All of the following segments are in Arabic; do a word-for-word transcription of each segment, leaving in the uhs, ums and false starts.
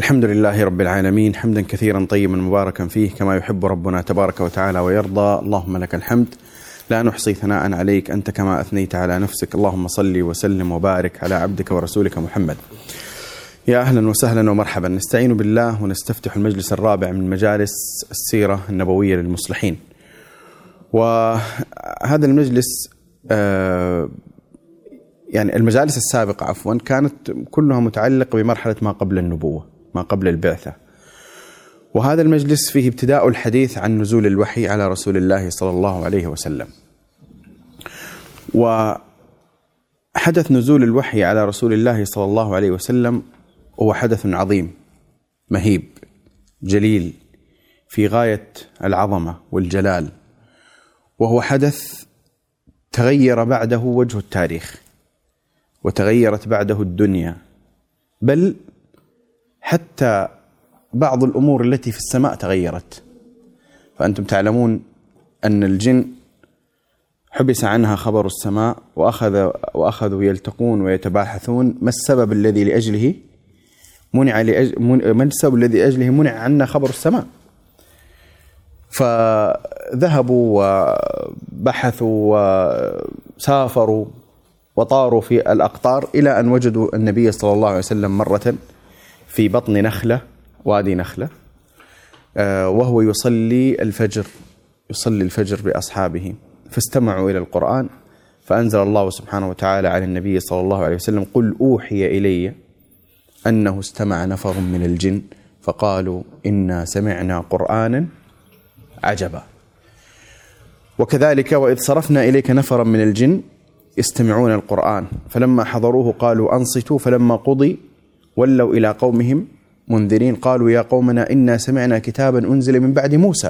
الحمد لله رب العالمين، حمدا كثيرا طيبا مباركا فيه كما يحب ربنا تبارك وتعالى ويرضى. اللهم لك الحمد لا نحصي ثناء عليك أنت كما أثنيت على نفسك. اللهم صل وسلم وبارك على عبدك ورسولك محمد. يا أهلا وسهلا ومرحبا. نستعين بالله ونستفتح المجلس الرابع من مجالس السيرة النبوية للمصلحين. وهذا المجلس آه يعني المجالس السابقة عفوا كانت كلها متعلقة بمرحلة ما قبل النبوة، ما قبل البعثة. وهذا المجلس فيه ابتداء الحديث عن نزول الوحي على رسول الله صلى الله عليه وسلم. وحدث نزول الوحي على رسول الله صلى الله عليه وسلم هو حدث عظيم مهيب جليل في غاية العظمة والجلال، وهو حدث تغير بعده وجه التاريخ وتغيرت بعده الدنيا، بل حتى بعض الأمور التي في السماء تغيرت. فأنتم تعلمون أن الجن حبس عنها خبر السماء وأخذ وأخذوا يلتقون ويتباحثون ما السبب الذي لأجله منع لأجل ما السبب الذي لأجله منع عنا خبر السماء. فذهبوا وبحثوا وسافروا وطاروا في الأقطار إلى أن وجدوا النبي صلى الله عليه وسلم مرة في بطن نخلة، وادي نخلة، وهو يصلي الفجر يصلي الفجر بأصحابه، فاستمعوا إلى القرآن، فأنزل الله سبحانه وتعالى على النبي صلى الله عليه وسلم: قل أوحي إلي أنه استمع نفر من الجن فقالوا إنا سمعنا قرآنا عجبا. وكذلك وإذ صرفنا إليك نفرا من الجن يستمعون القرآن فلما حضروه قالوا أنصتوا فلما قضي ولوا إلى قومهم منذرين قالوا يا قومنا إنا سمعنا كتابا أنزل من بعد موسى.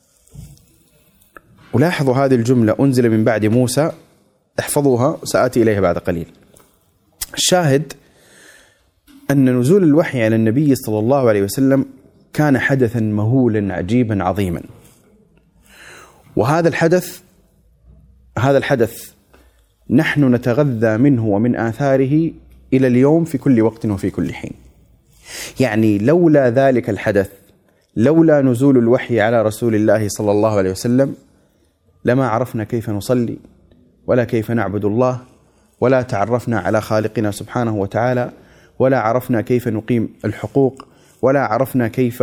ولاحظوا هذه الجملة أنزل من بعد موسى، احفظوها سآتي إليها بعد قليل. الشاهد أن نزول الوحي على النبي صلى الله عليه وسلم كان حدثا مهولا عجيبا عظيما. وهذا الحدث هذا الحدث نحن نتغذى منه ومن آثاره إلى اليوم في كل وقت وفي كل حين. يعني لولا ذلك الحدث، لولا نزول الوحي على رسول الله صلى الله عليه وسلم، لما عرفنا كيف نصلي ولا كيف نعبد الله، ولا تعرفنا على خالقنا سبحانه وتعالى، ولا عرفنا كيف نقيم الحقوق، ولا عرفنا كيف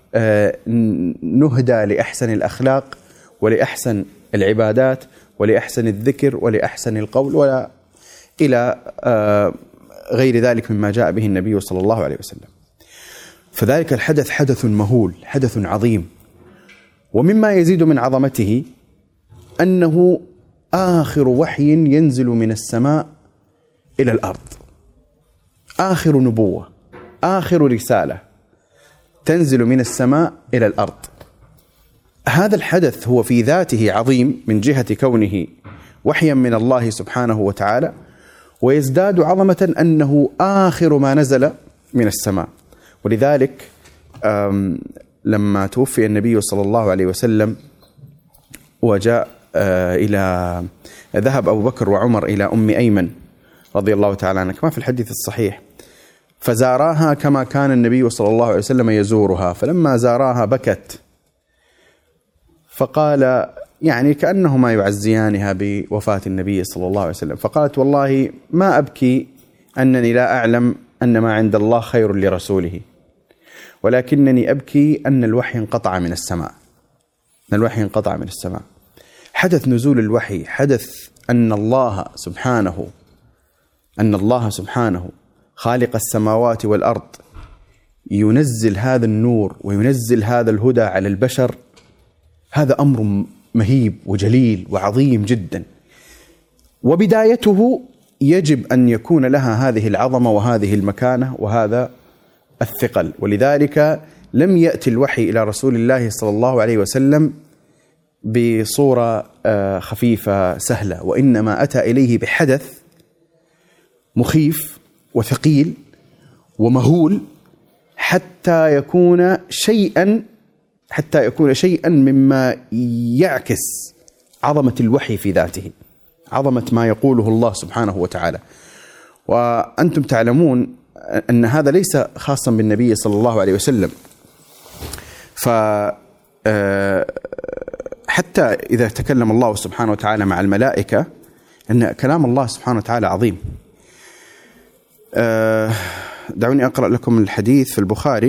نهدى لأحسن الأخلاق ولأحسن العبادات ولأحسن الذكر ولأحسن القول ولا إلى غير ذلك مما جاء به النبي صلى الله عليه وسلم. فذلك الحدث حدث مهول، حدث عظيم. ومما يزيد من عظمته أنه آخر وحي ينزل من السماء إلى الأرض، آخر نبوة، آخر رسالة تنزل من السماء إلى الأرض. هذا الحدث هو في ذاته عظيم من جهة كونه وحيا من الله سبحانه وتعالى، ويزداد عظمة أنه آخر ما نزل من السماء. ولذلك لما توفي النبي صلى الله عليه وسلم وجاء إلى ذهب أبو بكر وعمر إلى أم أيمن رضي الله تعالى عنها كما في الحديث الصحيح، فزاراها كما كان النبي صلى الله عليه وسلم يزورها، فلما زاراها بكت، فقال يعني كأنهما يعزيانها بوفاة النبي صلى الله عليه وسلم، فقالت والله ما أبكي أنني لا أعلم أن ما عند الله خير لرسوله، ولكنني أبكي أن الوحي انقطع من السماء أن الوحي انقطع من السماء. حدث نزول الوحي، حدث أن الله سبحانه أن الله سبحانه خالق السماوات والأرض ينزل هذا النور وينزل هذا الهدى على البشر، هذا أمر مهيب وجليل وعظيم جدا. وبدايته يجب أن يكون لها هذه العظمة وهذه المكانة وهذا الثقل. ولذلك لم يأتي الوحي إلى رسول الله صلى الله عليه وسلم بصورة خفيفة سهلة، وإنما أتى إليه بحدث مخيف وثقيل ومهول حتى يكون شيئا حتى يكون شيئا مما يعكس عظمة الوحي في ذاته، عظمة ما يقوله الله سبحانه وتعالى. وأنتم تعلمون أن هذا ليس خاصا بالنبي صلى الله عليه وسلم. ف حتى إذا تكلم الله سبحانه وتعالى مع الملائكة أن كلام الله سبحانه وتعالى عظيم. دعوني أقرأ لكم الحديث في البخاري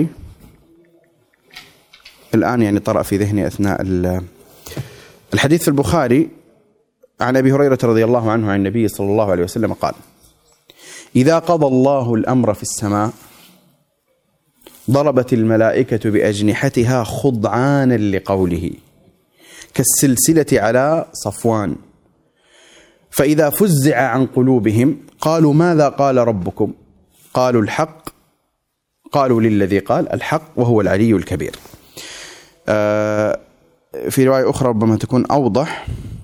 الآن، يعني طرأ في ذهني أثناء الحديث في البخاري عن أبي هريرة رضي الله عنه عن النبي صلى الله عليه وسلم قال: إذا قضى الله الأمر في السماء ضربت الملائكة بأجنحتها خضعانا لقوله كالسلسلة على صفوان، فإذا فزع عن قلوبهم قالوا: ماذا قال ربكم؟ قالوا: الحق. قالوا: للذي قال الحق وهو العلي الكبير. آه في رواية أخرى ربما تكون أوضح.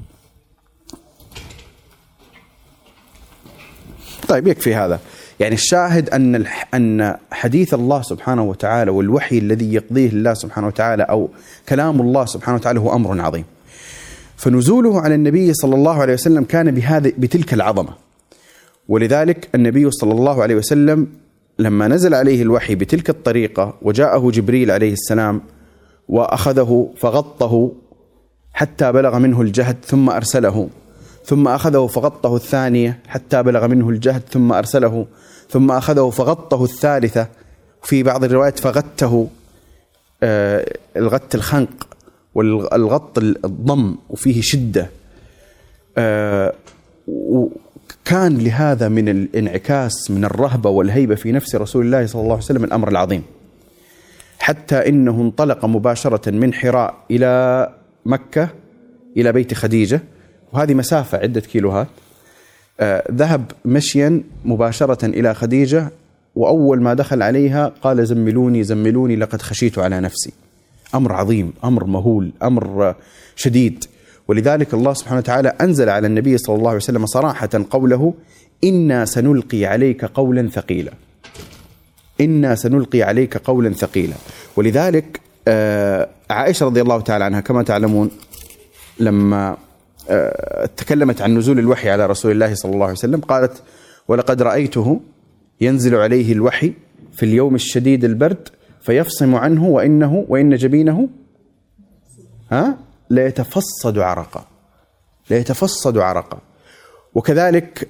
طيب يكفي هذا. يعني الشاهد أن أن حديث الله سبحانه وتعالى والوحي الذي يقضيه الله سبحانه وتعالى أو كلام الله سبحانه وتعالى هو أمر عظيم. فنزوله على النبي صلى الله عليه وسلم كان بهذا بتلك العظمة، ولذلك النبي صلى الله عليه وسلم لما نزل عليه الوحي بتلك الطريقة وجاءه جبريل عليه السلام وأخذه فغطه حتى بلغ منه الجهد ثم أرسله، ثم أخذه فغطه الثانية حتى بلغ منه الجهد ثم أرسله، ثم أخذه فغطه الثالثة، في بعض الروايات فغته آه الغت الخنق والغط الضم وفيه شدة. آه وكان لهذا من الانعكاس من الرهبة والهيبة في نفس رسول الله صلى الله عليه وسلم الأمر العظيم، حتى إنه انطلق مباشرة من حراء إلى مكة إلى بيت خديجة، وهذه مسافة عدة كيلوهات. آه ذهب مشيا مباشرة إلى خديجة، وأول ما دخل عليها قال: زملوني زملوني لقد خشيت على نفسي. أمر عظيم، أمر مهول، أمر شديد. ولذلك الله سبحانه وتعالى أنزل على النبي صلى الله عليه وسلم صراحة قوله: إنا سنلقي عليك قولا ثقيلا. إنا سنلقي عليك قولا ثقيلا. ولذلك آه عائشة رضي الله تعالى عنها كما تعلمون لما آه تكلمت عن نزول الوحي على رسول الله صلى الله عليه وسلم قالت: ولقد رأيته ينزل عليه الوحي في اليوم الشديد البرد فيفصم عنه وإنه وإن جبينه ها لا يتفصد عرقا لا يتفصد عرقا. وكذلك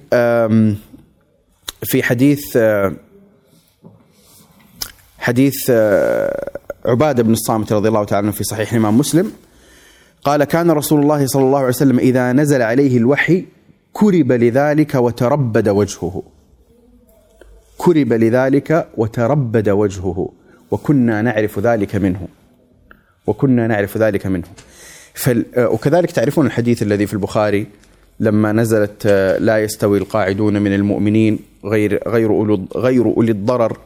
في حديث حديث عبادة بن الصامت رضي الله تعالى عنه في صحيح الإمام مسلم قال: كان رسول الله صلى الله عليه وسلم إذا نزل عليه الوحي كرب لذلك وتربد وجهه كرب لذلك وتربد وجهه وكنا نعرف ذلك منه وكنا نعرف ذلك منه. وكذلك تعرفون الحديث الذي في البخاري لما نزلت: لا يستوي القاعدون من المؤمنين غير غير أولي غير أولي الضرر.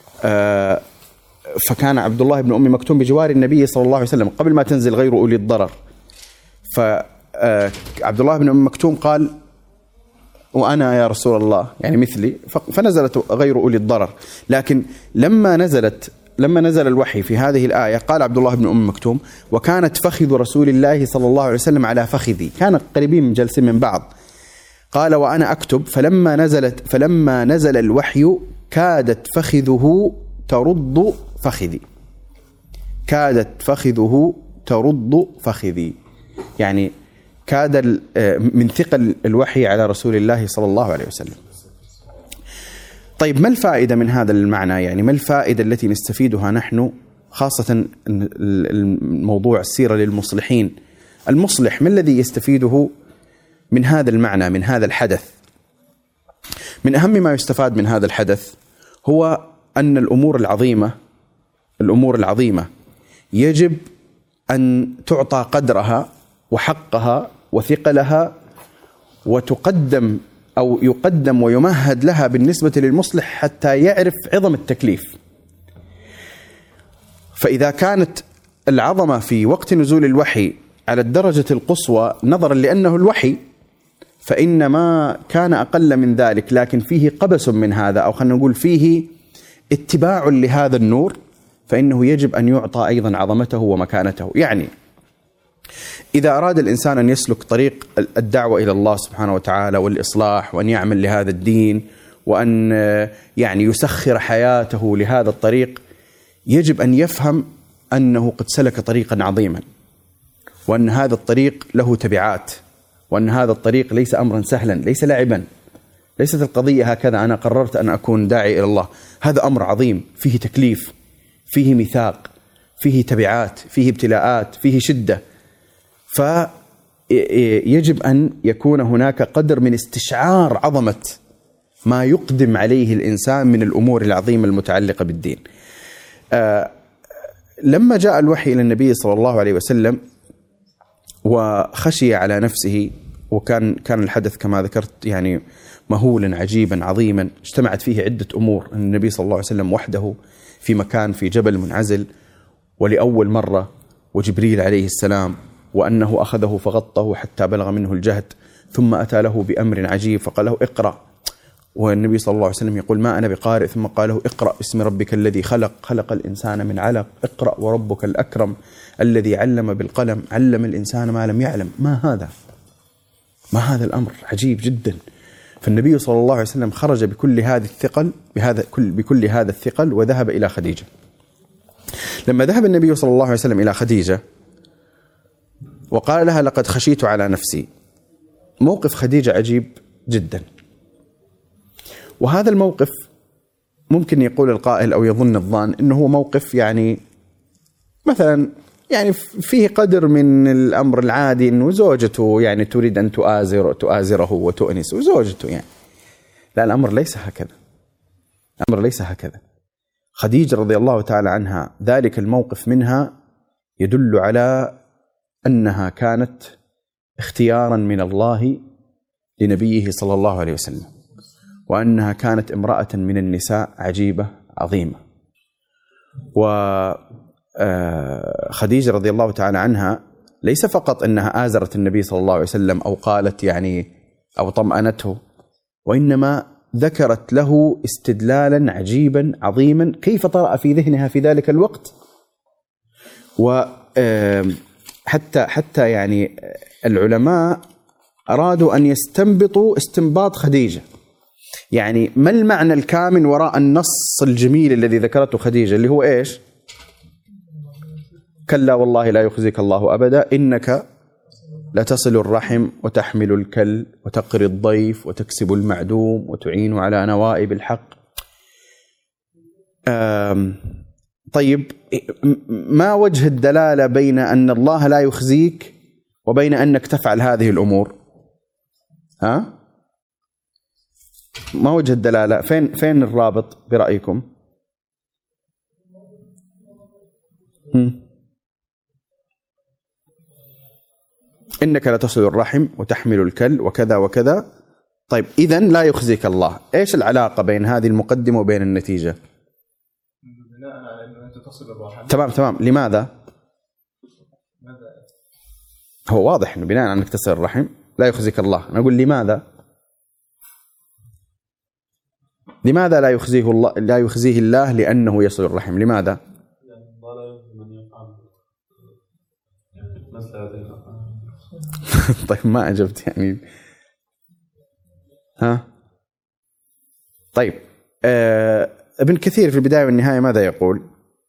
فكان عبد الله بن أم مكتوم بجوار النبي صلى الله عليه وسلم قبل ما تنزل غير أولي الضرر. فعبد الله بن أم مكتوم قال: وأنا يا رسول الله، يعني مثلي. فنزلت غير أولي الضرر. لكن لما نزلت لما نزل الوحي في هذه الآية قال عبد الله بن أم مكتوم: وكانت فخذ رسول الله صلى الله عليه وسلم على فخذي، كان قريبين من جلسين من بعض. قال: وأنا أكتب فلما نزلت فلما نزل الوحي كادت فخذه ترد فخذي كادت فخذه ترد فخذي يعني كاد من ثقل الوحي على رسول الله صلى الله عليه وسلم. طيب، ما الفائدة من هذا المعنى؟ يعني ما الفائدة التي نستفيدها نحن، خاصة الموضوع السيرة للمصلحين؟ المصلح ما الذي يستفيده من هذا المعنى، من هذا الحدث؟ من أهم ما يستفاد من هذا الحدث هو أن الأمور العظيمة الأمور العظيمة يجب أن تعطى قدرها وحقها وثقلها، وتقدم أو يقدم ويمهد لها بالنسبة للمصلح حتى يعرف عظم التكليف. فإذا كانت العظمة في وقت نزول الوحي على الدرجة القصوى نظرا لأنه الوحي، فإن ما كان أقل من ذلك لكن فيه قبس من هذا، أو خلينا نقول فيه اتباع لهذا النور، فإنه يجب أن يعطى أيضا عظمته ومكانته. يعني إذا أراد الإنسان أن يسلك طريق الدعوة إلى الله سبحانه وتعالى والإصلاح، وأن يعمل لهذا الدين وأن يعني يسخر حياته لهذا الطريق، يجب أن يفهم أنه قد سلك طريقا عظيما، وأن هذا الطريق له تبعات، وأن هذا الطريق ليس أمرا سهلا، ليس لعبا، ليست القضية هكذا أنا قررت أن أكون داعي إلى الله. هذا أمر عظيم، فيه تكليف، فيه ميثاق، فيه تبعات، فيه ابتلاءات، فيه شدة. فيجب أن يكون هناك قدر من استشعار عظمة ما يقدم عليه الإنسان من الأمور العظيمة المتعلقة بالدين. آه لما جاء الوحي إلى النبي صلى الله عليه وسلم وخشي على نفسه، وكان كان الحدث كما ذكرت يعني مهولا عجيبا عظيما، اجتمعت فيه عدة أمور. النبي صلى الله عليه وسلم وحده في مكان في جبل منعزل ولأول مرة، وجبريل عليه السلام، وأنه أخذه فغطه حتى بلغ منه الجهد، ثم أتى له بأمر عجيب فقال له اقرأ، والنبي صلى الله عليه وسلم يقول ما أنا بقارئ، ثم قال له اقرأ باسم ربك الذي خلق خلق الإنسان من علق، اقرأ وربك الأكرم الذي علم بالقلم علم الإنسان ما لم يعلم. ما هذا؟ ما هذا الأمر عجيب جدا. فالنبي صلى الله عليه وسلم خرج بكل هذه الثقل بهذا كل بكل هذا الثقل وذهب إلى خديجة. لما ذهب النبي صلى الله عليه وسلم إلى خديجة وقال لها لقد خشيت على نفسي، موقف خديجة عجيب جدا. وهذا الموقف ممكن يقول القائل أو يظن الظان إنه هو موقف يعني مثلا يعني فيه قدر من الأمر العادي، إنه زوجته يعني تريد أن تؤازر تؤازره وتؤنس وزوجته يعني. لا، الأمر ليس هكذا، الأمر ليس هكذا. خديجة رضي الله تعالى عنها ذلك الموقف منها يدل على أنها كانت اختيارا من الله لنبيه صلى الله عليه وسلم، وأنها كانت امرأة من النساء عجيبة عظيمة. وخديجة رضي الله تعالى عنها ليس فقط أنها آزرت النبي صلى الله عليه وسلم أو قالت يعني أو طمأنته، وإنما ذكرت له استدلالا عجيبا عظيما كيف طرأ في ذهنها في ذلك الوقت. وحتى حتى يعني العلماء أرادوا أن يستنبطوا استنباط خديجة، يعني ما المعنى الكامن وراء النص الجميل الذي ذكرته خديجة، اللي هو إيش؟ كلا والله لا يخزيك الله أبدا إنك لتصل الرحم وتحمل الكل وتقري الضيف وتكسب المعدوم وتعين على نوائب الحق. طيب، ما وجه الدلالة بين أن الله لا يخزيك وبين أنك تفعل هذه الأمور؟ ها؟ ما وجه الدلالة؟ فين فين الرابط برأيكم؟ هم. إنك لتصل الرحم وتحمل الكل وكذا وكذا. طيب، إذن لا يخزيك الله. إيش العلاقة بين هذه المقدمة وبين النتيجة؟ بناء على أنه أنت تصل الرحم. تمام تمام. لماذا؟ هو واضح إنه بناء على أنك تصل الرحم لا يخزيك الله. أنا أقول لماذا؟ لماذا لا يخزيه الله؟ لا يخزيه الله لأنه يصل الرحم. لماذا؟ طيب، ما أجبت يعني. ها؟ طيب، آه ابن كثير في البداية والنهاية ماذا يقول؟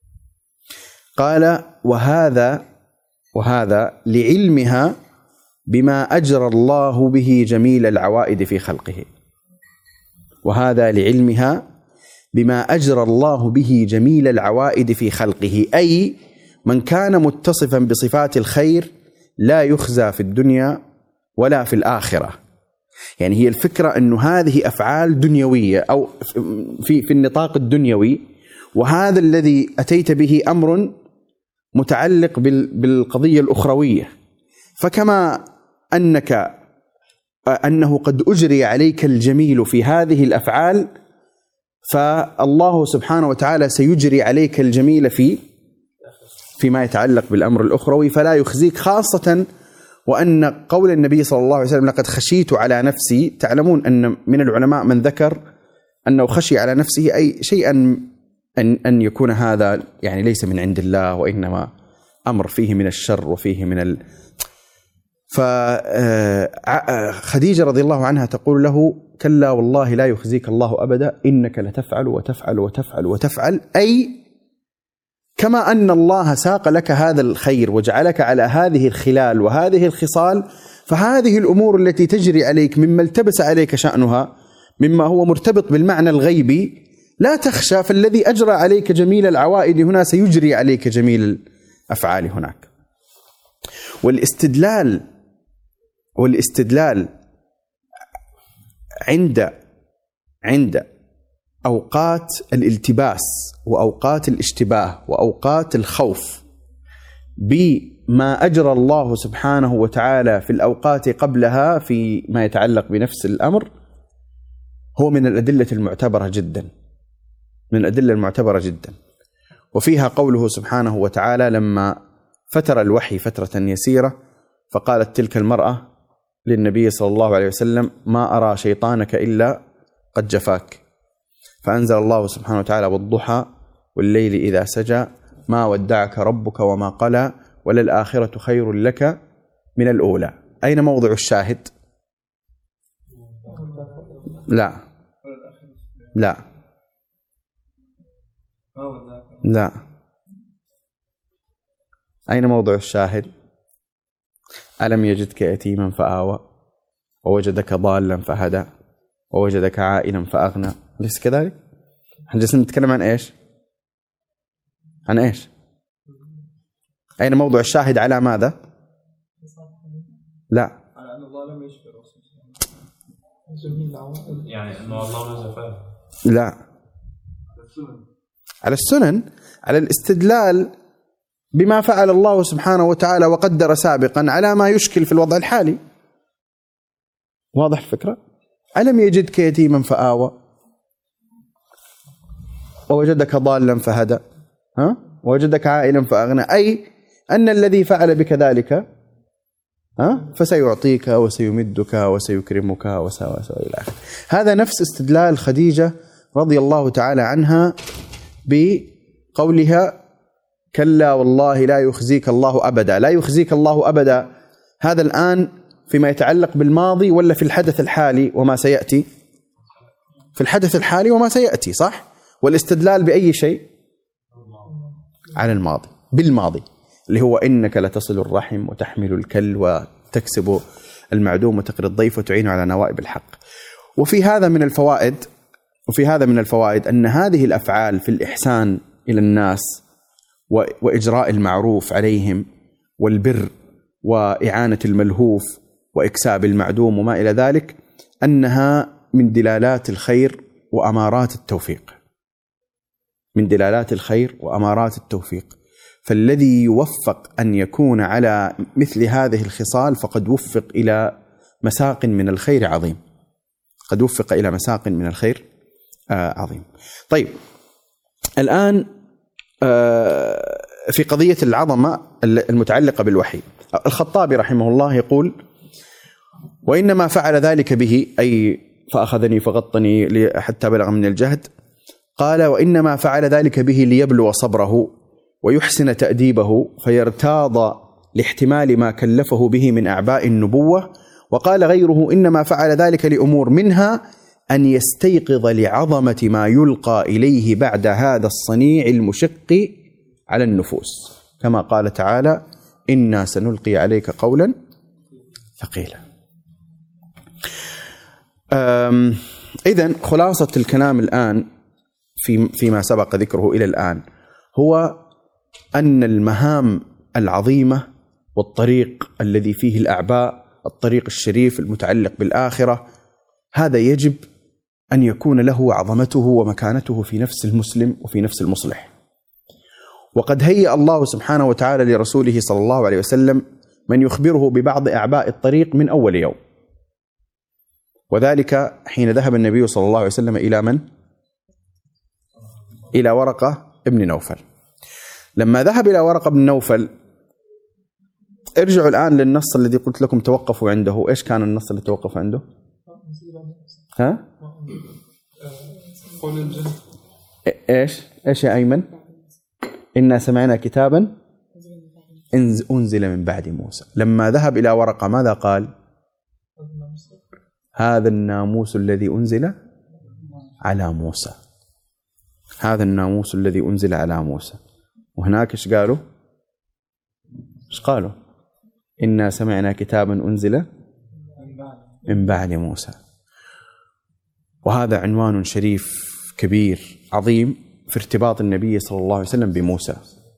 قال وهذا وهذا لعلمها بما أجرى الله به جميل العوائد في خلقه. وهذا لعلمها بما أجرى الله به جميل العوائد في خلقه، أي من كان متصفا بصفات الخير لا يخزى في الدنيا ولا في الآخرة. يعني هي الفكرة أنه هذه أفعال دنيوية أو في في النطاق الدنيوي، وهذا الذي أتيت به أمر متعلق بالقضية الأخروية. فكما أنك أنه قد أجري عليك الجميل في هذه الأفعال، فالله سبحانه وتعالى سيجري عليك الجميل في فيما يتعلق بالأمر الأخروي، فلا يخزيك. خاصة وأن قول النبي صلى الله عليه وسلم لقد خشيت على نفسي، تعلمون أن من العلماء من ذكر أنه خشي على نفسه أي شيئا أن أن يكون هذا يعني ليس من عند الله، وإنما أمر فيه من الشر وفيه من ال فخديجة رضي الله عنها تقول له: كلا والله لا يخزيك الله أبدا، إنك لتفعل وتفعل وتفعل وتفعل، أي كما أن الله ساق لك هذا الخير وجعلك على هذه الخلال وهذه الخصال، فهذه الأمور التي تجري عليك مما التبس عليك شأنها، مما هو مرتبط بالمعنى الغيبي، لا تخشى، فالذي أجرى عليك جميل العوائد هنا سيجري عليك جميل الأفعال هناك. والاستدلال والاستدلال عند عند أوقات الالتباس وأوقات الاشتباه وأوقات الخوف بما أجرى الله سبحانه وتعالى في الأوقات قبلها فيما يتعلق بنفس الأمر هو من الأدلة المعتبرة جدا من الأدلة المعتبرة جدا وفيها قوله سبحانه وتعالى لما فتر الوحي فترة يسيرة فقالت تلك المرأة للنبي صلى الله عليه وسلم: ما أرى شيطانك إلا قد جفاك. فأنزل الله سبحانه وتعالى: والضحى والليل إذا سجى ما ودعك ربك وما قلى وللآخرة خير لك من الأولى. أين موضع الشاهد؟ لا لا لا أين موضع الشاهد؟ ألم يجدك يتيما فآوى ووجدك ضالا فهدى ووجدك عائلا فأغنى، ليس كذلك؟ احنا جالسين نتكلم عن ايش؟ عن ايش؟ أين موضع الشاهد على ماذا؟ لا على أن الله لم يشفي الرسول يعني أن الله نزل فيه. لا على السنن، على الاستدلال بما فعل الله سبحانه وتعالى وقدر سابقا على ما يشكل في الوضع الحالي. واضح الفكرة؟ ألم يجدك يتيما فآوى ووجدك ضالا فهدى ها ووجدك عائلا فأغنى، أي أن الذي فعل بك ذلك ها فسيعطيك وسيمدك وسيكرمك وسوى وسوى إلى آخره. هذا نفس استدلال خديجة رضي الله تعالى عنها بقولها: كلا والله لا يخزيك الله أبدا. لا يخزيك الله أبدا، هذا الآن فيما يتعلق بالماضي ولا في الحدث الحالي وما سيأتي؟ في الحدث الحالي وما سيأتي، صح؟ والاستدلال بأي شيء؟ على الماضي، بالماضي، اللي هو إنك لتصل الرحم وتحمل الكل وتكسب المعدوم وتقري الضيف وتعين على نوائب الحق. وفي هذا من الفوائد وفي هذا من الفوائد أن هذه الأفعال في الإحسان إلى الناس وإجراء المعروف عليهم والبر وإعانة الملهوف وإكساب المعدوم وما إلى ذلك، أنها من دلالات الخير وأمارات التوفيق من دلالات الخير وأمارات التوفيق. فالذي يوفق أن يكون على مثل هذه الخصال فقد وفق إلى مساق من الخير عظيم قد وفق إلى مساق من الخير آه عظيم. طيب، الآن آه في قضية العظمة المتعلقة بالوحي، الخطابي رحمه الله يقول: وإنما فعل ذلك به، أي فأخذني فغطني حتى بلغ من الجهد، قال: وإنما فعل ذلك به ليبلو صبره ويحسن تأديبه فيرتاض لاحتمال ما كلفه به من أعباء النبوة. وقال غيره: إنما فعل ذلك لأمور، منها أن يستيقظ لعظمة ما يلقى إليه بعد هذا الصنيع المشق على النفوس، كما قال تعالى: إنا سنلقي عليك قولا ثقيلا. إذن خلاصة الكلام الآن في فيما سبق ذكره إلى الآن هو أن المهام العظيمة والطريق الذي فيه الأعباء، الطريق الشريف المتعلق بالآخرة، هذا يجب أن يكون له عظمته ومكانته في نفس المسلم وفي نفس المصلح. وقد هيأ الله سبحانه وتعالى لرسوله صلى الله عليه وسلم من يخبره ببعض أعباء الطريق من أول يوم، وذلك حين ذهب النبي صلى الله عليه وسلم إلى من؟ إلى ورقة ابن نوفل. لما ذهب إلى ورقة ابن نوفل، ارجعوا الآن للنص الذي قلت لكم توقفوا عنده. إيش كان النص اللي توقفوا عنده؟ ها؟ إيش؟ إيش يا أيمن؟ إنا سمعنا كتابا أنزل من بعد موسى. لما ذهب إلى ورقة ماذا قال؟ هذا الناموس الذي أنزل على موسى، هذا الناموس الذي أنزل على موسى. وهناك إيش قالوا؟ إيش قالوا؟ إنا سمعنا كتابا أنزل من بعد موسى. وهذا عنوان شريف كبير عظيم في ارتباط النبي صلى الله عليه وسلم بموسى،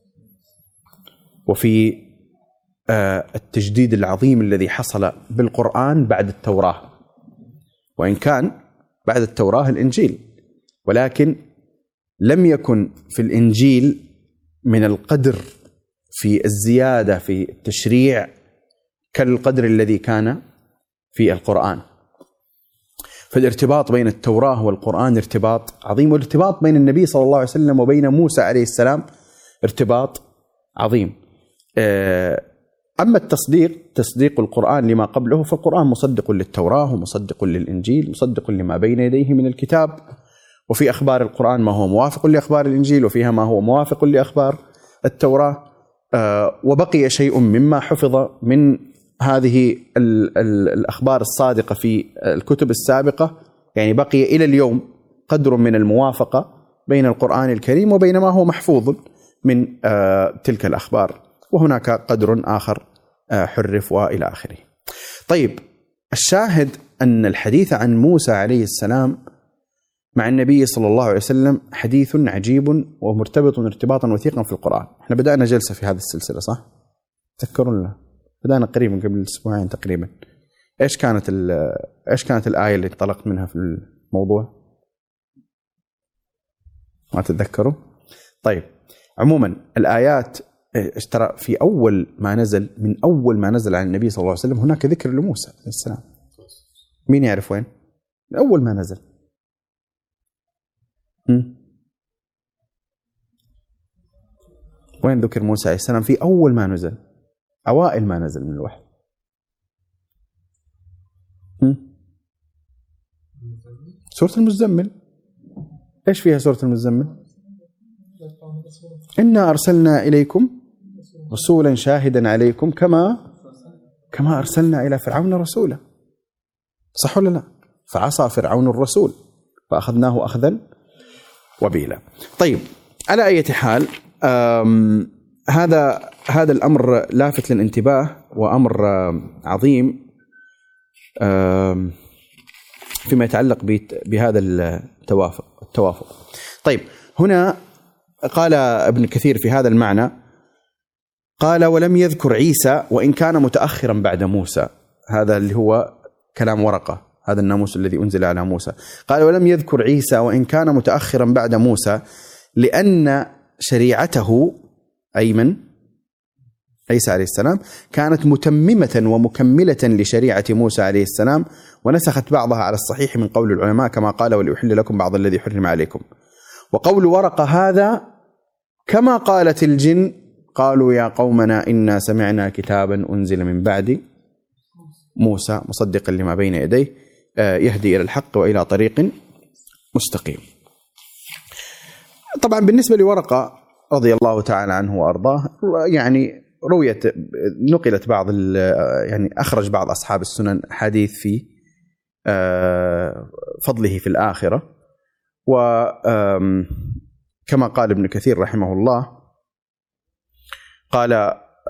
وفي التجديد العظيم الذي حصل بالقرآن بعد التوراة، وإن كان بعد التوراة الإنجيل، ولكن لم يكن في الإنجيل من القدر في الزيادة في التشريع كالقدر الذي كان في القرآن. فالارتباط بين التوراة والقرآن ارتباط عظيم، والارتباط بين النبي صلى الله عليه وسلم وبين موسى عليه السلام ارتباط عظيم. أما التصديق، تصديق القرآن لما قبله، فالقرآن مصدق للتوراة ومصدق للإنجيل، مصدق لما بين يديه من الكتاب، وفي أخبار القرآن ما هو موافق لأخبار الإنجيل، وفيها ما هو موافق لأخبار التوراة. وبقي شيء مما حفظ من هذه الأخبار الصادقة في الكتب السابقة، يعني بقي إلى اليوم قدر من الموافقة بين القرآن الكريم وبين ما هو محفوظ من تلك الأخبار، وهناك قدر آخر حرف وإلى آخره. طيب، الشاهد أن الحديث عن موسى عليه السلام مع النبي صلى الله عليه وسلم حديث عجيب ومرتبط ارتباطا وثيقا في القرآن. احنا بدأنا جلسة في هذه السلسلة، صح؟ تذكرون له؟ بدأنا قريبا قبل أسبوعين تقريبا. إيش كانت إيش كانت الآية اللي انطلقت منها في الموضوع؟ ما تتذكروا؟ طيب، عموما الآيات ترى في أول ما نزل، من أول ما نزل عن النبي صلى الله عليه وسلم هناك ذكر لموسى عليه السلام. مين يعرف وين؟ من أول ما نزل. هم؟ وين ذكر موسى عليه السلام في أول ما نزل؟ أوائل ما نزل من الوحي. هم؟ سورة المزمل. إيش فيها سورة المزمل؟ إنا أرسلنا إليكم رسولا شاهدا عليكم كما كما أرسلنا إلى فرعون رسولا. صح ولا لا؟ فعصى فرعون الرسول فأخذناه أخذا وبيلا. طيب، على أي حال، هذا هذا الأمر لافت للانتباه وأمر عظيم فيما يتعلق بهذا التوافق التوافق. طيب، هنا قال ابن كثير في هذا المعنى، قال ولم يذكر عيسى وإن كان متأخرا بعد موسى. هذا اللي هو كلام ورقة، هذا الناموس الذي أنزل على موسى. قال ولم يذكر عيسى وإن كان متأخرا بعد موسى لأن شريعته، أي من عيسى عليه السلام، كانت متممة ومكملة لشريعة موسى عليه السلام، ونسخت بعضها على الصحيح من قول العلماء كما قال ولأحل لكم بعض الذي حرم عليكم. وقول ورقة هذا كما قالت الجن قالوا يا قومنا إنا سمعنا كتابا أنزل من بعد موسى مصدقا لما بين يديه يهدي إلى الحق وإلى طريق مستقيم. طبعا بالنسبة لورقة رضي الله تعالى عنه وأرضاه، يعني رويت نقلت بعض يعني أخرج بعض أصحاب السنن حديث في فضله في الآخرة، وكما قال ابن كثير رحمه الله، قال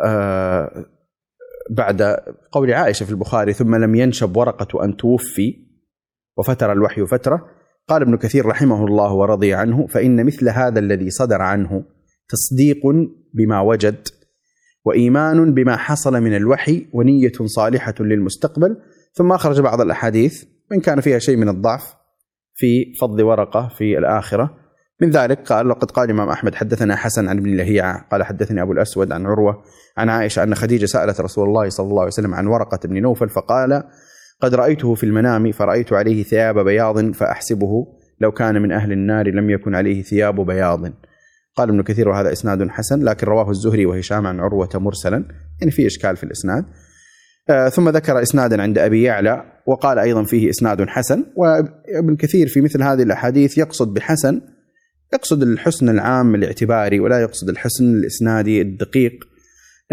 بعد قول عائشة في البخاري ثم لم ينشب ورقة أن توفي وفتر الوحي فترة، قال ابن كثير رحمه الله ورضي عنه فإن مثل هذا الذي صدر عنه تصديق بما وجد وإيمان بما حصل من الوحي ونية صالحة للمستقبل. ثم أخرج بعض الأحاديث وإن كان فيها شيء من الضعف في فضل ورقة في الآخرة. من ذلك قال لقد قال الإمام أحمد حدثنا حسن عن ابن لهيعة قال حدثني أبو الأسود عن عروة عن عائشة أن خديجة سألت رسول الله صلى الله عليه وسلم عن ورقة بن نوفل فقال قد رأيته في المنام فرأيت عليه ثياب بياض فأحسبه لو كان من أهل النار لم يكن عليه ثياب بياض. قال ابن كثير وهذا إسناد حسن لكن رواه الزهري وهشام عن عروة مرسلا، يعني في إشكال في الإسناد. آه ثم ذكر إسنادا عند أبي يعلى وقال أيضا فيه إسناد حسن. وابن كثير في مثل هذه الأحاديث يقصد بحسن يقصد الحسن العام الاعتباري ولا يقصد الحسن الإسنادي الدقيق،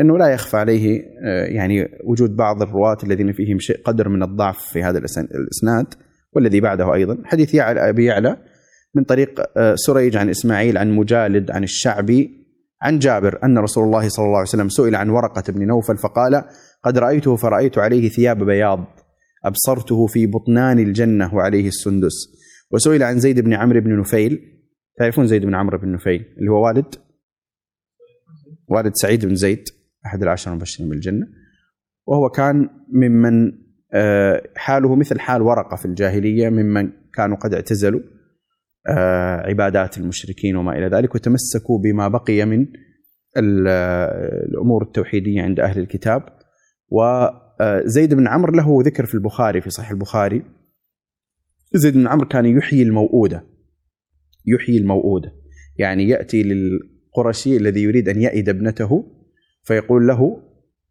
لأنه لا يخفى عليه يعني وجود بعض الرواة الذين فيهم شيء قدر من الضعف في هذا الإسناد والذي بعده أيضا. حديث يعلى أبي يعلى من طريق سريج عن إسماعيل عن مجالد عن الشعبي عن جابر أن رسول الله صلى الله عليه وسلم سئل عن ورقة بن نوفل فقال: قد رأيته فرأيت عليه ثياب بياض أبصرته في بطنان الجنة وعليه السندس. وسئل عن زيد بن عمرو بن نفيل، تعرفون زيد بن عمرو بن نفيل اللي هو والد والد سعيد بن زيد أحد العشر المبشرين بالجنة، وهو كان ممن حاله مثل حال ورقة في الجاهلية، ممن كانوا قد اعتزلوا عبادات المشركين وما إلى ذلك وتمسكوا بما بقي من الأمور التوحيدية عند أهل الكتاب. وزيد بن عمرو له ذكر في البخاري في صحيح البخاري. زيد بن عمرو كان يحيي الموؤودة يحيي الموؤودة يعني يأتي للقرشي الذي يريد أن يئد ابنته فيقول له: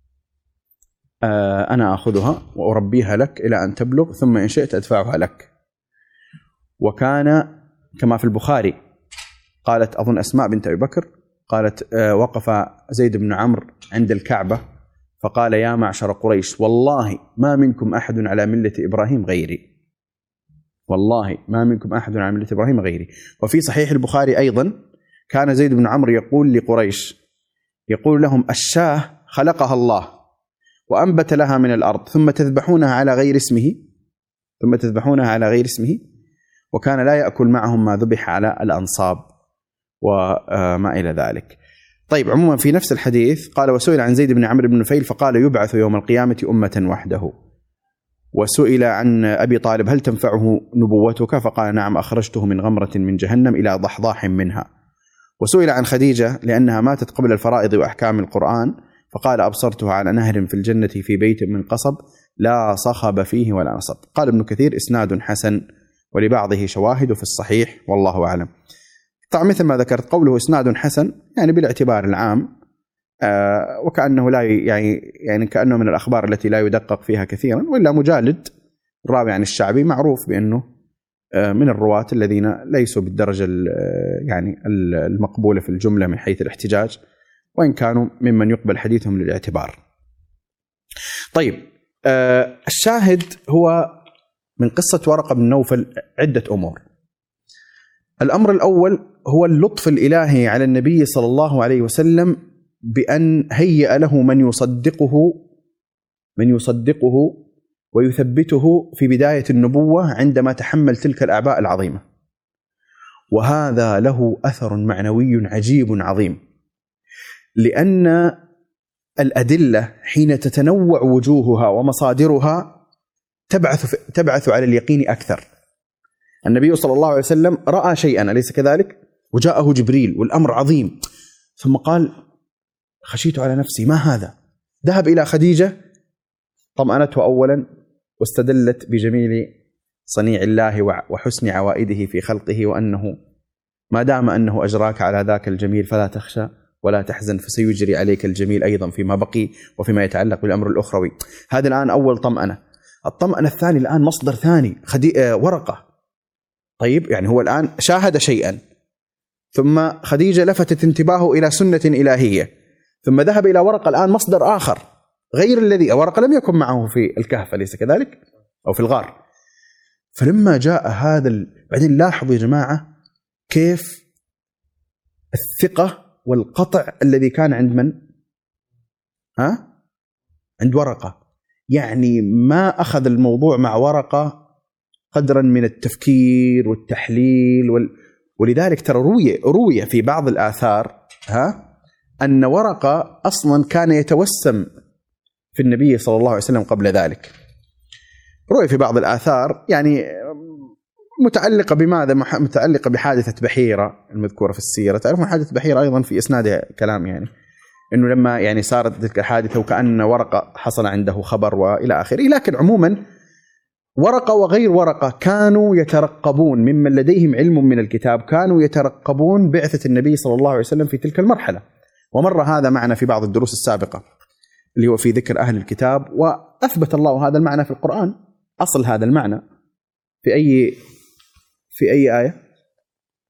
أنا أخذها وأربيها لك إلى أن تبلغ ثم إن شئت أدفعها لك. وكان كما في البخاري قالت أظن أسماء بنت أبي بكر قالت: وقف زيد بن عمرو عند الكعبة فقال: يا معشر قريش والله ما منكم أحد على ملة إبراهيم غيري، والله ما منكم أحد على ملة إبراهيم غيري. وفي صحيح البخاري أيضا كان زيد بن عمرو يقول لقريش، يقول لهم: الشاه خلقها الله وأنبت لها من الأرض ثم تذبحونها على غير اسمه ثم تذبحونها على غير اسمه وكان لا يأكل معهم ما ذبح على الأنصاب وما إلى ذلك. طيب، عموما في نفس الحديث قال: وسئل عن زيد بن عمرو بن نفيل فقال: يبعث يوم القيامة أمة وحده. وسئل عن أبي طالب: هل تنفعه نبوتك؟ فقال: نعم، أخرجته من غمرة من جهنم إلى ضحضاح منها. وسئل عن خديجة لأنها ماتت قبل الفرائض وأحكام القرآن فقال: أبصرتها على نهر في الجنة في بيت من قصب لا صخب فيه ولا نصب. قال ابن كثير: إسناد حسن ولبعضه شواهد في الصحيح والله أعلم. طبعا مثل ما ذكرت قوله إسناد حسن يعني بالاعتبار العام، آه وكأنه لا يعني يعني كأنه من الأخبار التي لا يدقق فيها كثيرا، وإلا مجالد الراوي عن الشعبي معروف بأنه آه من الرواة الذين ليسوا بالدرجة يعني المقبولة في الجملة من حيث الاحتجاج، وإن كانوا ممن يقبل حديثهم للاعتبار. طيب، آه الشاهد هو من قصة ورقة بن نوفل عدة أمور. الأمر الأول هو اللطف الإلهي على النبي صلى الله عليه وسلم بأن هيأ له من يصدقه من يصدقه ويثبته في بداية النبوة عندما تحمل تلك الأعباء العظيمة، وهذا له أثر معنوي عجيب عظيم، لأن الأدلة حين تتنوع وجوهها ومصادرها تبعث تبعث على اليقين أكثر. النبي صلى الله عليه وسلم رأى شيئا أليس كذلك؟ وجاءه جبريل والأمر عظيم، ثم قال: خشيت على نفسي، ما هذا؟ ذهب إلى خديجة طمأنته أولا واستدلت بجميل صنيع الله وحسن عوائده في خلقه، وأنه ما دام أنه أجراك على ذاك الجميل فلا تخشى ولا تحزن فسيجري عليك الجميل أيضا فيما بقي وفيما يتعلق بالأمر الأخروي. هذا الآن أول طمأنة. الطمأنة الثاني الآن مصدر ثاني، خدي... ورقة. طيب، يعني هو الآن شاهد شيئا، ثم خديجة لفتت انتباهه إلى سنة إلهية، ثم ذهب إلى ورقة الآن مصدر آخر غير الذي ورقة لم يكن معه في الكهف أليس كذلك؟ أو في الغار. فلما جاء هذا ال... بعدين لاحظوا يا جماعة كيف الثقة والقطع الذي كان عند من؟ ها؟ عند ورقة. يعني ما أخذ الموضوع مع ورقة قدرا من التفكير والتحليل وال... ولذلك ترى روي روي في بعض الآثار ها أن ورقة أصلا كان يتوسم في النبي صلى الله عليه وسلم قبل ذلك. روي في بعض الآثار يعني متعلقة بماذا؟ متعلقة بحادثة بحيرة المذكورة في السيرة. تعرفون حادثة بحيرة أيضا في إسنادها كلام، يعني إنه لما يعني صارت تلك الحادثة وكأن ورقة حصل عنده خبر وإلى آخره. لكن عموما ورقة وغير ورقة كانوا يترقبون، ممن لديهم علم من الكتاب كانوا يترقبون بعثة النبي صلى الله عليه وسلم في تلك المرحلة، ومر هذا معنا في بعض الدروس السابقة اللي هو في ذكر أهل الكتاب، وأثبت الله هذا المعنى في القرآن. أصل هذا المعنى في أي في أي آية؟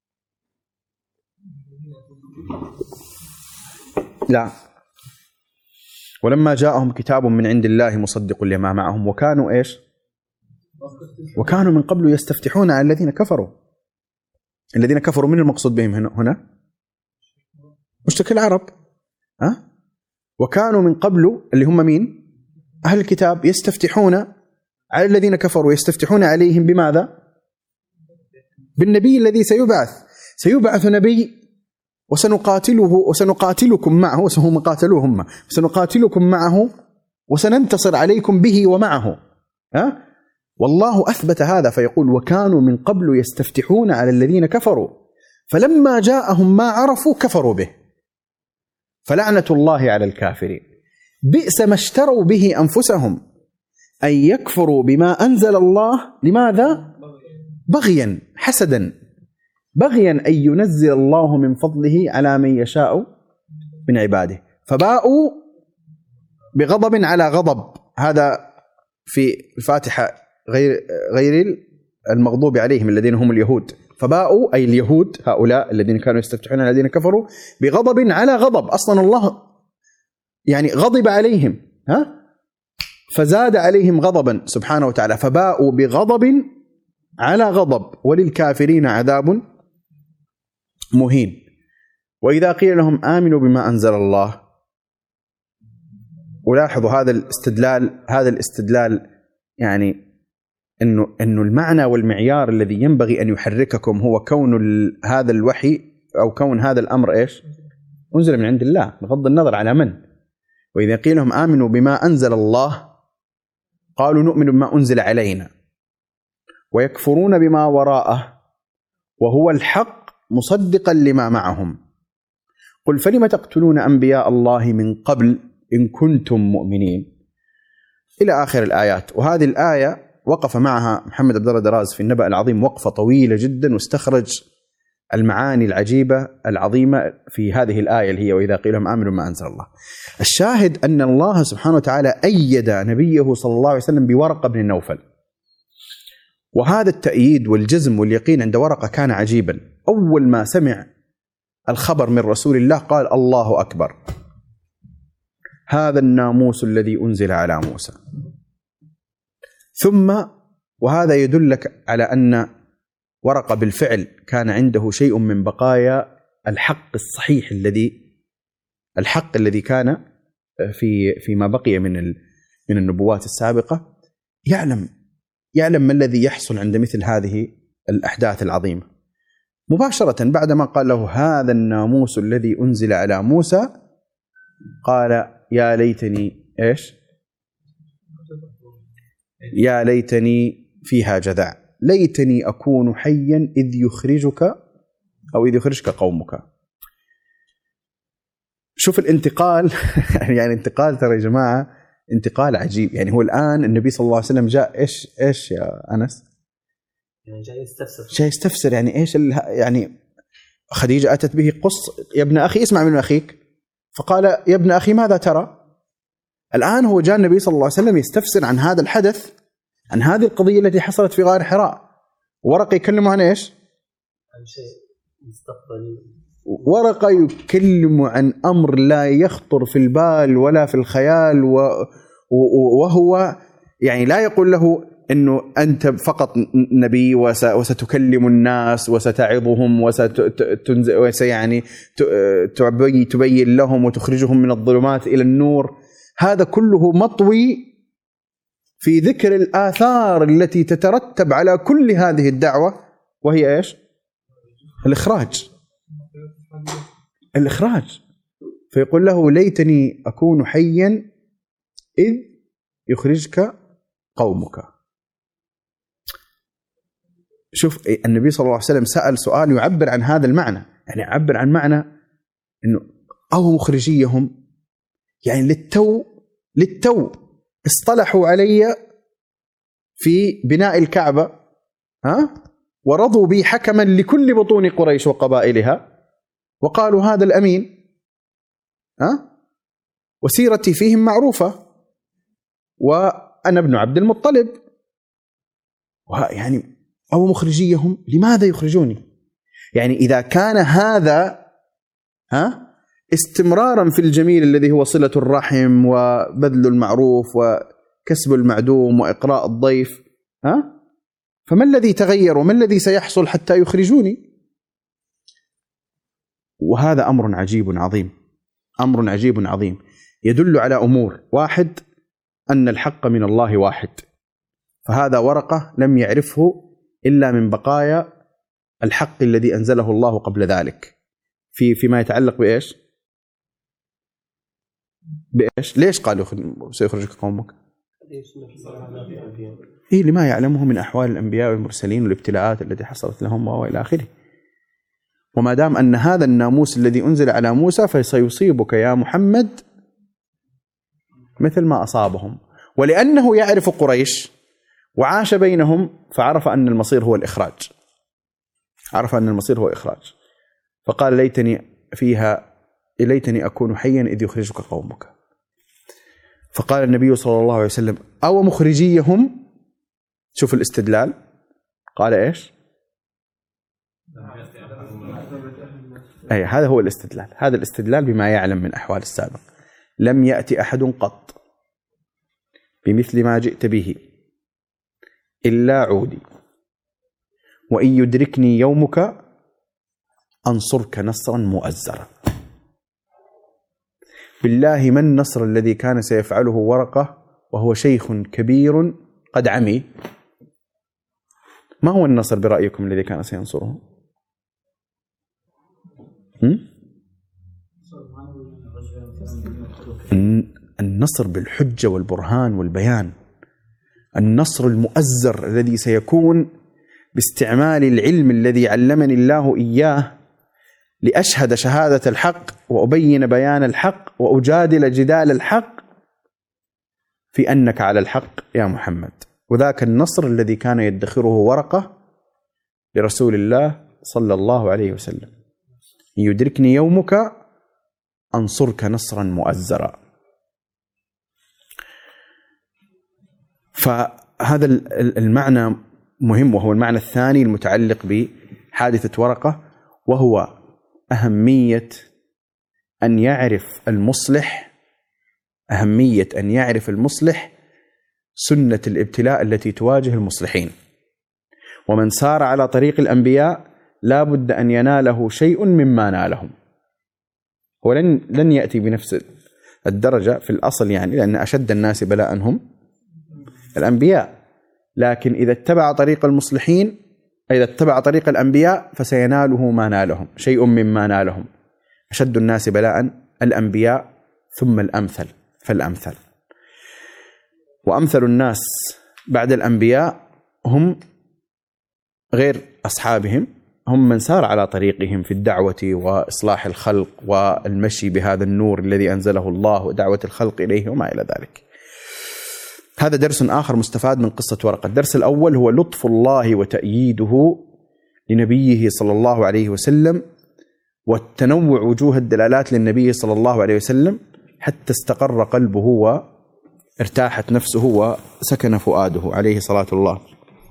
لا ولما جاءهم كتاب من عند الله مصدق لما معهم وكانوا إيش وكانوا من قبل يستفتحون على الذين كفروا. الذين كفروا من المقصود بهم هنا مشرك العرب. ها؟ وكانوا من قبل اللي هم مين؟ أهل الكتاب يستفتحون على الذين كفروا، يستفتحون عليهم بماذا؟ بالنبي الذي سيبعث. سيبعث نبي وسنقاتله وسنقاتلكم معه، وهم قاتلوهم، سنقاتلكم معه وسننتصر عليكم به ومعه. ها؟ والله أثبت هذا فيقول وكانوا من قبل يستفتحون على الذين كفروا فلما جاءهم ما عرفوا كفروا به فلعنة الله على الكافرين. بئس ما اشتروا به أنفسهم أن يكفروا بما أنزل الله. لماذا؟ بغيا حسدا، بغيا أن ينزل الله من فضله على من يشاء من عباده، فباءوا بغضب على غضب. هذا في الفاتحة غير غير المغضوب عليهم الذين هم اليهود. فباءوا أي اليهود هؤلاء الذين كانوا يستفتحون على الذين كفروا بغضب على غضب. أصلا الله يعني غضب عليهم، ها؟ فزاد عليهم غضبا سبحانه وتعالى. فباءوا بغضب على غضب وللكافرين عذاب مهين. وإذا قيل لهم آمنوا بما أنزل الله، ولاحظوا هذا الاستدلال هذا الاستدلال يعني إنه إنه المعنى والمعيار الذي ينبغي أن يحرككم هو كون هذا الوحي أو كون هذا الأمر إيش؟ أنزل من عند الله بغض النظر على من. وإذا قيل لهم آمنوا بما أنزل الله قالوا نؤمن بما أنزل علينا ويكفرون بما وراءه وهو الحق مصدقا لما معهم. قل فلم تقتلون أنبياء الله من قبل إن كنتم مؤمنين إلى آخر الآيات. وهذه الآية وقف معها محمد عبد الله دراز في النبأ العظيم وقفة طويلة جدا، واستخرج المعاني العجيبة العظيمة في هذه الآية اللي هي وإذا قيل لهم آمنوا بما أنزل الله. الشاهد أن الله سبحانه وتعالى أيد نبيه صلى الله عليه وسلم بورقة بن النوفل، وهذا التأييد والجزم واليقين عند ورقة كان عجيبا. أول ما سمع الخبر من رسول الله قال الله أكبر، هذا الناموس الذي أنزل على موسى. ثم وهذا يدلك على أن ورقة بالفعل كان عنده شيء من بقايا الحق الصحيح الذي الحق الذي كان في فيما بقي من من النبوات السابقة. يعلم يعلم ما الذي يحصل عند مثل هذه الأحداث العظيمة. مباشرة بعدما قال له هذا الناموس الذي أنزل على موسى قال يا ليتني إيش؟ يا ليتني فيها جذع، ليتني أكون حيا إذ يخرجك أو إذ يخرجك قومك. شوف الانتقال يعني انتقال ترى يا جماعة انتقال عجيب. يعني هو الآن النبي صلى الله عليه وسلم جاء إيش إيش يا أنس؟ يعني جاي يستفسر جاي يستفسر يعني إيش يعني خديجة أتت به قص يا ابن أخي اسمع من أخيك، فقال يا ابن أخي ماذا ترى؟ الآن هو جاء النبي صلى الله عليه وسلم يستفسر عن هذا الحدث، عن هذه القضية التي حصلت في غار حراء. ورقة يكلمه عن إيش؟ عن شيء مستقبلي. ورقة يكلم عن أمر لا يخطر في البال ولا في الخيال، وهو يعني لا يقول له أنه أنت فقط نبي وستكلم الناس وستعظهم وسيعني تبين لهم وتخرجهم من الظلمات إلى النور. هذا كله مطوي في ذكر الآثار التي تترتب على كل هذه الدعوة، وهي إيش؟ الإخراج الإخراج. فيقول له ليتني أكون حيا إذ يخرجك قومك. شوف النبي صلى الله عليه وسلم سأل سؤال يعبر عن هذا المعنى، يعني يعبر عن معنى إنه أو مخرجيهم، يعني للتو للتو اصطلحوا علي في بناء الكعبة، ها، ورضوا بي حكما لكل بطون قريش وقبائلها، وقالوا هذا الأمين، ها، وسيرتي فيهم معروفة، وأنا ابن عبد المطلب، يعني أو مخرجيهم لماذا يخرجوني؟ يعني إذا كان هذا ها استمرارا في الجميل الذي هو صلة الرحم وبذل المعروف وكسب المعدوم وإقراء الضيف، ها؟ فما الذي تغير وما الذي سيحصل حتى يخرجوني؟ وهذا أمر عجيب عظيم، أمر عجيب عظيم يدل على أمور. واحد، أن الحق من الله واحد، فهذا ورقة لم يعرفه إلا من بقايا الحق الذي أنزله الله قبل ذلك في فيما يتعلق بإيش؟ بإيش؟ ليش قالوا سيخرجك قومك؟ إيه، لما يعلمه من أحوال الأنبياء والمرسلين والابتلاءات التي حصلت لهم وإلى آخره. وما دام أن هذا الناموس الذي أنزل على موسى فسيصيبك يا محمد مثل ما أصابهم. ولأنه يعرف قريش وعاش بينهم فعرف أن المصير هو الإخراج، عرف أن المصير هو إخراج، فقال ليتني فيها ليتني أكون حيا إذ يخرجك قومك. فقال النبي صلى الله عليه وسلم أو مخرجيهم، شوف الاستدلال، قال إيش؟ أي هذا هو الاستدلال، هذا الاستدلال بما يعلم من أحوال السابق. لم يأتي أحد قط بمثل ما جئت به إلا عودي، وإن يدركني يومك أنصرك نصرا مؤزرا. بالله ما النصر الذي كان سيفعله ورقة وهو شيخ كبير قد عمي؟ ما هو النصر برأيكم الذي كان سينصره؟ النصر بالحجة والبرهان والبيان، النصر المؤزر الذي سيكون باستعمال العلم الذي علمني الله إياه لأشهد شهادة الحق وأبين بيان الحق وأجادل جدال الحق في أنك على الحق يا محمد. وذاك النصر الذي كان يدخره ورقة لرسول الله صلى الله عليه وسلم، يدركني يومك أنصرك نصرا مؤزرا. فهذا المعنى مهم، وهو المعنى الثاني المتعلق بحادثة ورقة، وهو أهمية أن يعرف المصلح أهمية أن يعرف المصلح سنة الابتلاء التي تواجه المصلحين. ومن سار على طريق الأنبياء لا بد أن يناله شيء مما نالهم، ولن لن يأتي بنفس الدرجة في الأصل، يعني لأن أشد الناس بلاء هم الأنبياء، لكن إذا اتبع طريق المصلحين إذا اتبع طريق الأنبياء فسيناله ما نالهم، شيء مما نالهم. أشد الناس بلاء الأنبياء ثم الأمثل فالأمثل. وأمثل الناس بعد الأنبياء هم غير أصحابهم، هم من سار على طريقهم في الدعوة وإصلاح الخلق والمشي بهذا النور الذي أنزله الله ودعوة الخلق إليه وما إلى ذلك. هذا درس آخر مستفاد من قصة ورقة. الدرس الأول هو لطف الله وتأييده لنبيه صلى الله عليه وسلم، والتنوع وجوه الدلالات للنبي صلى الله عليه وسلم حتى استقر قلبه وارتاحت نفسه وسكن فؤاده عليه صلاة الله.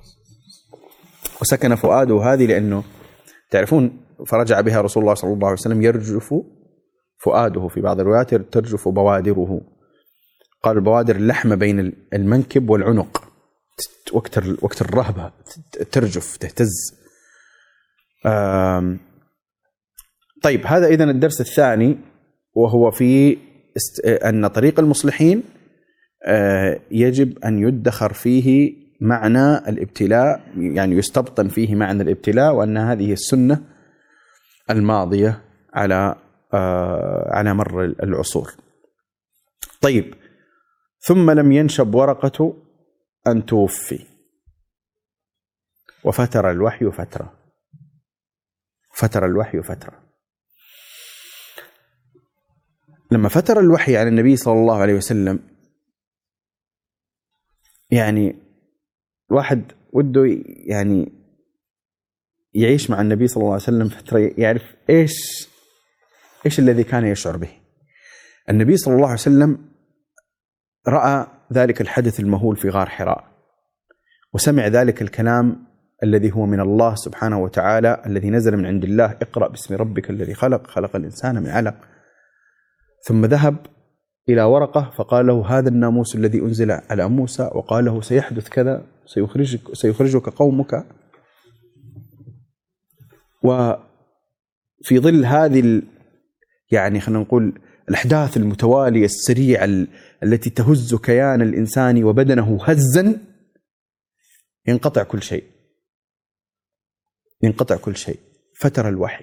وسكن فؤاده هذه لأنه تعرفون فرجع بها رسول الله صلى الله عليه وسلم يرجف فؤاده، في بعض الروايات ترجف بوادره. قال البوادر اللحمة بين المنكب والعنق، وقت وقت الرهبة ترجف تهتز. طيب، هذا إذن الدرس الثاني، وهو في أن طريق المصلحين يجب أن يدخر فيه معنى الابتلاء، يعني يستبطن فيه معنى الابتلاء، وأن هذه السنة الماضية على على مر العصور. طيب، ثم لم ينشب ورقة أن توفي، وفتر الوحي فترة فتر الوحي فترة لما فتر الوحي على النبي صلى الله عليه وسلم، يعني واحد وده يعني يعيش مع النبي صلى الله عليه وسلم فترة، يعرف إيش إيش الذي كان يشعر به. النبي صلى الله عليه وسلم رأى ذلك الحدث المهول في غار حراء، وسمع ذلك الكلام الذي هو من الله سبحانه وتعالى، الذي نزل من عند الله: اقرأ باسم ربك الذي خلق، خلق الإنسان من علق. ثم ذهب إلى ورقة فقال له هذا الناموس الذي أنزل على موسى، وقال له سيحدث كذا، سيخرجك, سيخرجك قومك. وفي ظل هذه ال يعني خلينا نقول الأحداث المتوالية السريعة التي تهز كيان الإنسان وبدنه هزا، ينقطع كل شيء، ينقطع كل شيء. فتر الوحي.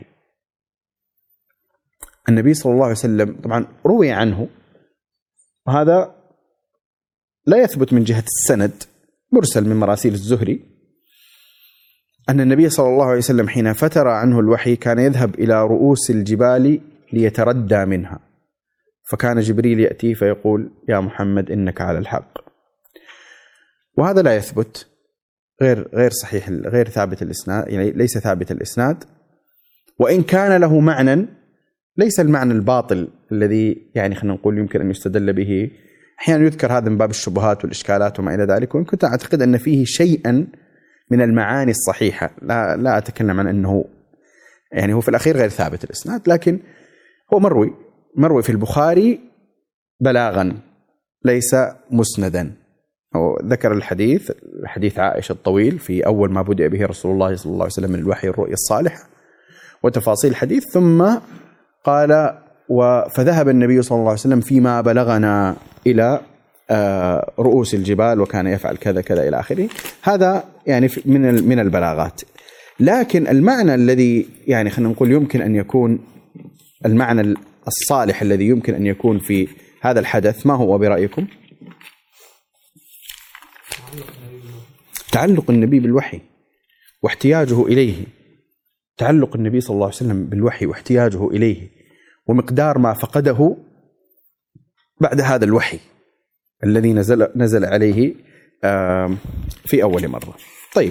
النبي صلى الله عليه وسلم طبعا روي عنه، وهذا لا يثبت من جهة السند، مرسل من مراسيل الزهري، أن النبي صلى الله عليه وسلم حين فتر عنه الوحي كان يذهب إلى رؤوس الجبال ليتردى منها، فكان جبريل يأتي فيقول يا محمد إنك على الحق. وهذا لا يثبت، غير غير صحيح، غير ثابت الإسناد، يعني ليس ثابت الإسناد، وإن كان له معنى ليس المعنى الباطل الذي يعني خلينا نقول يمكن أن يستدل به. أحيانا يذكر هذا من باب الشبهات والإشكالات وما إلى ذلك، وإن كنت أعتقد أن فيه شيئا من المعاني الصحيحة، لا لا أتكلم عن أنه يعني هو في الأخير غير ثابت الإسناد، لكن هو مروي مروي في البخاري بلاغا ليس مسندا. ذكر الحديث حديث عائشة الطويل في أول ما بدأ به رسول الله صلى الله عليه وسلم من الوحي الرؤيا الصالحة وتفاصيل الحديث، ثم قال فذهب النبي صلى الله عليه وسلم فيما بلغنا إلى رؤوس الجبال وكان يفعل كذا كذا إلى آخره. هذا يعني من من البلاغات. لكن المعنى الذي يعني خلينا نقول يمكن أن يكون المعنى الصالح الذي يمكن أن يكون في هذا الحدث ما هو برأيكم؟ تعلق النبي بالوحي واحتياجه إليه، تعلق النبي صلى الله عليه وسلم بالوحي واحتياجه إليه، ومقدار ما فقده بعد هذا الوحي الذي نزل نزل عليه في أول مرة. طيب،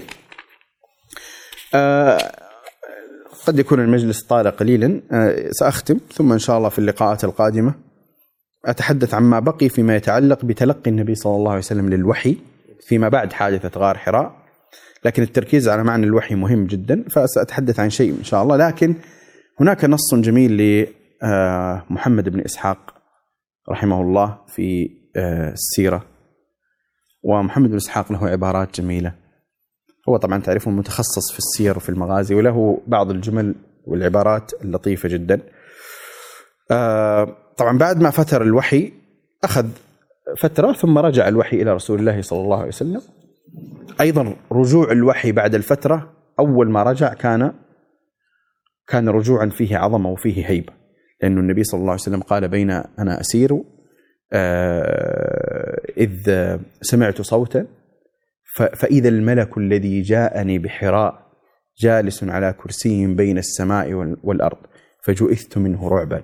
قد يكون المجلس طال قليلا، سأختم ثم إن شاء الله في اللقاءات القادمة أتحدث عما بقي فيما يتعلق بتلقي النبي صلى الله عليه وسلم للوحي فيما بعد حادثة غار حراء، لكن التركيز على معنى الوحي مهم جدا، فسأتحدث عن شيء إن شاء الله. لكن هناك نص جميل لمحمد بن إسحاق رحمه الله في السيرة، ومحمد بن إسحاق له عبارات جميلة، هو طبعا تعرفون متخصص في السير وفي المغازي، وله بعض الجمل والعبارات اللطيفة جدا. طبعا بعد ما فتر الوحي أخذ فترة ثم رجع الوحي إلى رسول الله صلى الله عليه وسلم. أيضا رجوع الوحي بعد الفترة أول ما رجع كان كان رجوعا فيه عظمة وفيه هيبة، لأن النبي صلى الله عليه وسلم قال بين أنا أسير إذ سمعت صوتا فإذا الملك الذي جاءني بحراء جالس على كرسي بين السماء والأرض فجئثت منه رعبا.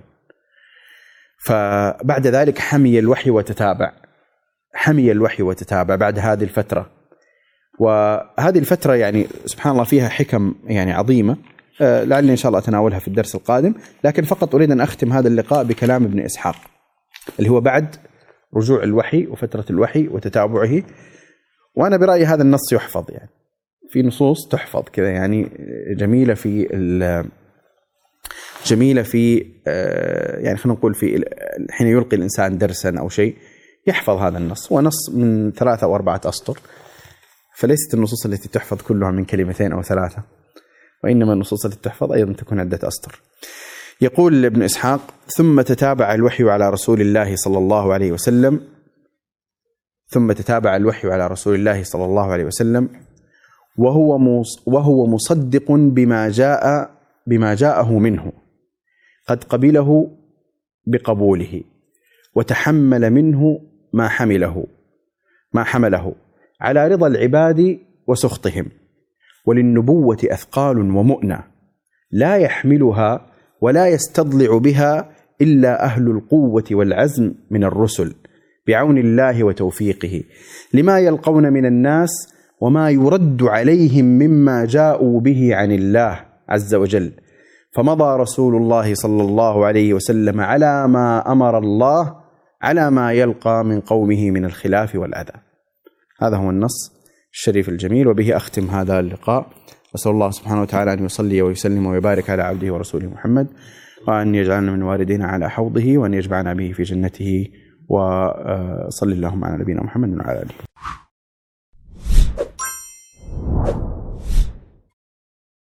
فبعد ذلك حمي الوحي وتتابع حمي الوحي وتتابع بعد هذه الفترة. وهذه الفترة يعني سبحان الله فيها حكم يعني عظيمة، لعلي إن شاء الله أتناولها في الدرس القادم، لكن فقط أريد أن أختم هذا اللقاء بكلام ابن إسحاق اللي هو بعد رجوع الوحي وفترة الوحي وتتابعه. وأنا برأيي هذا النص يحفظ، يعني في نصوص تحفظ كذا يعني جميلة في جميلة في يعني خلينا نقول في حين يلقي الإنسان درسا أو شيء يحفظ هذا النص، ونص من ثلاثة أو أربعة أسطر، فليست النصوص التي تحفظ كلها من كلمتين أو ثلاثة، وإنما النصوص التي تحفظ أيضا تكون عدة أسطر. يقول ابن إسحاق ثم تتابع الوحي على رسول الله صلى الله عليه وسلم ثم تتابع الوحي على رسول الله صلى الله عليه وسلم وهو وهو مصدق بما جاء بما جاءه منه، قد قبله بقبوله وتحمل منه ما حمله ما حمله على رضا العباد وسخطهم، وللنبوة أثقال ومؤنة لا يحملها ولا يستضلع بها إلا أهل القوة والعزم من الرسل بعون الله وتوفيقه، لما يلقون من الناس وما يرد عليهم مما جاءوا به عن الله عز وجل. فمضى رسول الله صلى الله عليه وسلم على ما أمر الله على ما يلقى من قومه من الخلاف والأذى. هذا هو النص الشريف الجميل، وبه أختم هذا اللقاء. أسأل الله سبحانه وتعالى أن يصلي ويسلم ويبارك على عبده ورسوله محمد وأن يجعلنا من واردين على حوضه، وأن يجمعنا به في جنته. وصل اللهم على نبينا محمد وعلى آله.